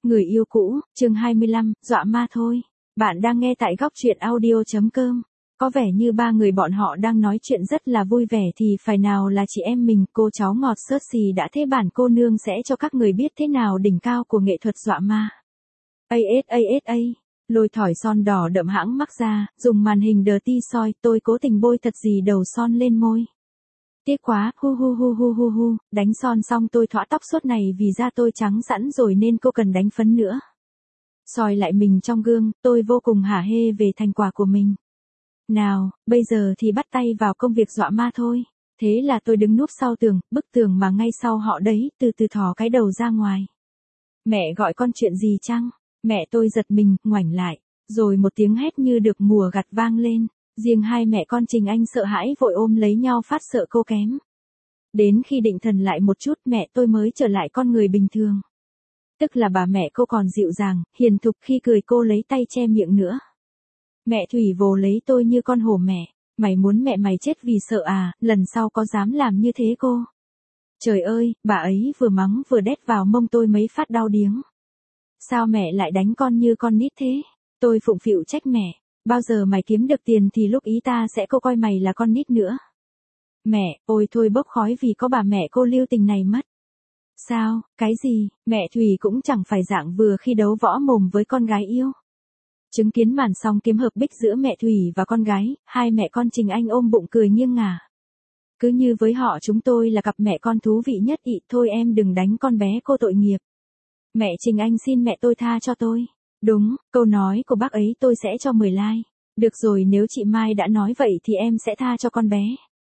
Người yêu cũ, chương 25, dọa ma thôi. Bạn đang nghe tại góc truyện audio.com. Có vẻ như ba người bọn họ đang nói chuyện rất là vui vẻ thì phải nào là chị em mình, cô cháu ngọt xớt xì đã thế bản cô nương sẽ cho các người biết thế nào đỉnh cao của nghệ thuật dọa ma. ASASA. Lôi thỏi son đỏ đậm hãng mắc ra, dùng màn hình dirty soi, tôi cố tình bôi thật gì đầu son lên môi. Tiếc quá, hu, đánh son xong tôi thõa tóc suốt này vì da tôi trắng sẵn rồi nên cô cần đánh phấn nữa. Soi lại mình trong gương, tôi vô cùng hả hê về thành quả của mình. Nào, bây giờ thì bắt tay vào công việc dọa ma thôi. Thế là tôi đứng núp sau tường, bức tường mà ngay sau họ đấy, từ từ thò cái đầu ra ngoài. Mẹ gọi con chuyện gì chăng? Mẹ tôi giật mình, ngoảnh lại, rồi một tiếng hét như được mùa gặt vang lên. Riêng hai mẹ con Trình Anh sợ hãi vội ôm lấy nhau phát sợ cô kém. Đến khi định thần lại một chút mẹ tôi mới trở lại con người bình thường. Tức là bà mẹ cô còn dịu dàng, hiền thục khi cười cô lấy tay che miệng nữa. Mẹ Thủy vồ lấy tôi như con hổ mẹ. Mày muốn mẹ mày chết vì sợ à, lần sau có dám làm như thế cô? Trời ơi, bà ấy vừa mắng vừa đét vào mông tôi mấy phát đau điếng. Sao mẹ lại đánh con như con nít thế? Tôi phụng phịu trách mẹ. Bao giờ mày kiếm được tiền thì lúc ý ta sẽ cô coi mày là con nít nữa. Mẹ, ôi thôi bốc khói vì có bà mẹ cô lưu tình này mất. Sao, cái gì, mẹ Thùy cũng chẳng phải dạng vừa khi đấu võ mồm với con gái yêu. Chứng kiến màn song kiếm hợp bích giữa mẹ Thùy và con gái, hai mẹ con Trình Anh ôm bụng cười nghiêng ngả. Cứ như với họ chúng tôi là cặp mẹ con thú vị nhất ị, thôi em đừng đánh con bé cô tội nghiệp. Mẹ Trình Anh xin mẹ tôi tha cho tôi. Đúng, câu nói của bác ấy tôi sẽ cho 10 like. Được rồi nếu chị Mai đã nói vậy thì em sẽ tha cho con bé.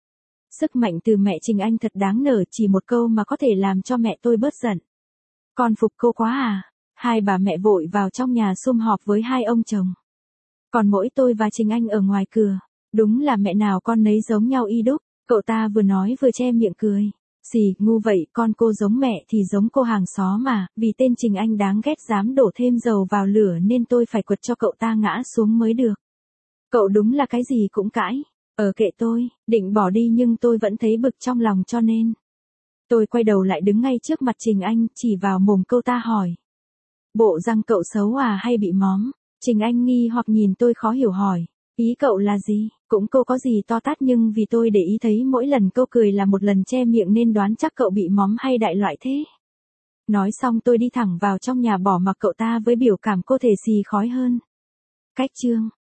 Sức mạnh từ mẹ Trình Anh thật đáng nể, chỉ một câu mà có thể làm cho mẹ tôi bớt giận. Con phục cô quá à. Hai bà mẹ vội vào trong nhà sum họp với hai ông chồng. Còn mỗi tôi và Trình Anh ở ngoài cửa. Đúng là mẹ nào con nấy giống nhau y đúc, cậu ta vừa nói vừa che miệng cười. Xì, ngu vậy, con cô giống mẹ thì giống cô hàng xóm mà, vì tên Trình Anh đáng ghét dám đổ thêm dầu vào lửa nên tôi phải quật cho cậu ta ngã xuống mới được. Cậu đúng là cái gì cũng cãi. Kệ tôi, định bỏ đi nhưng tôi vẫn thấy bực trong lòng cho nên. Tôi quay đầu lại đứng ngay trước mặt Trình Anh, chỉ vào mồm cậu ta hỏi. Bộ răng cậu xấu à hay bị móm? Trình Anh nghi hoặc nhìn tôi khó hiểu hỏi. Ý cậu là gì? Cũng câu có gì to tát nhưng vì tôi để ý thấy mỗi lần câu cười là một lần che miệng nên đoán chắc cậu bị móm hay đại loại thế. Nói xong tôi đi thẳng vào trong nhà bỏ mặc cậu ta với biểu cảm cô thể xì khói hơn. Cách chương.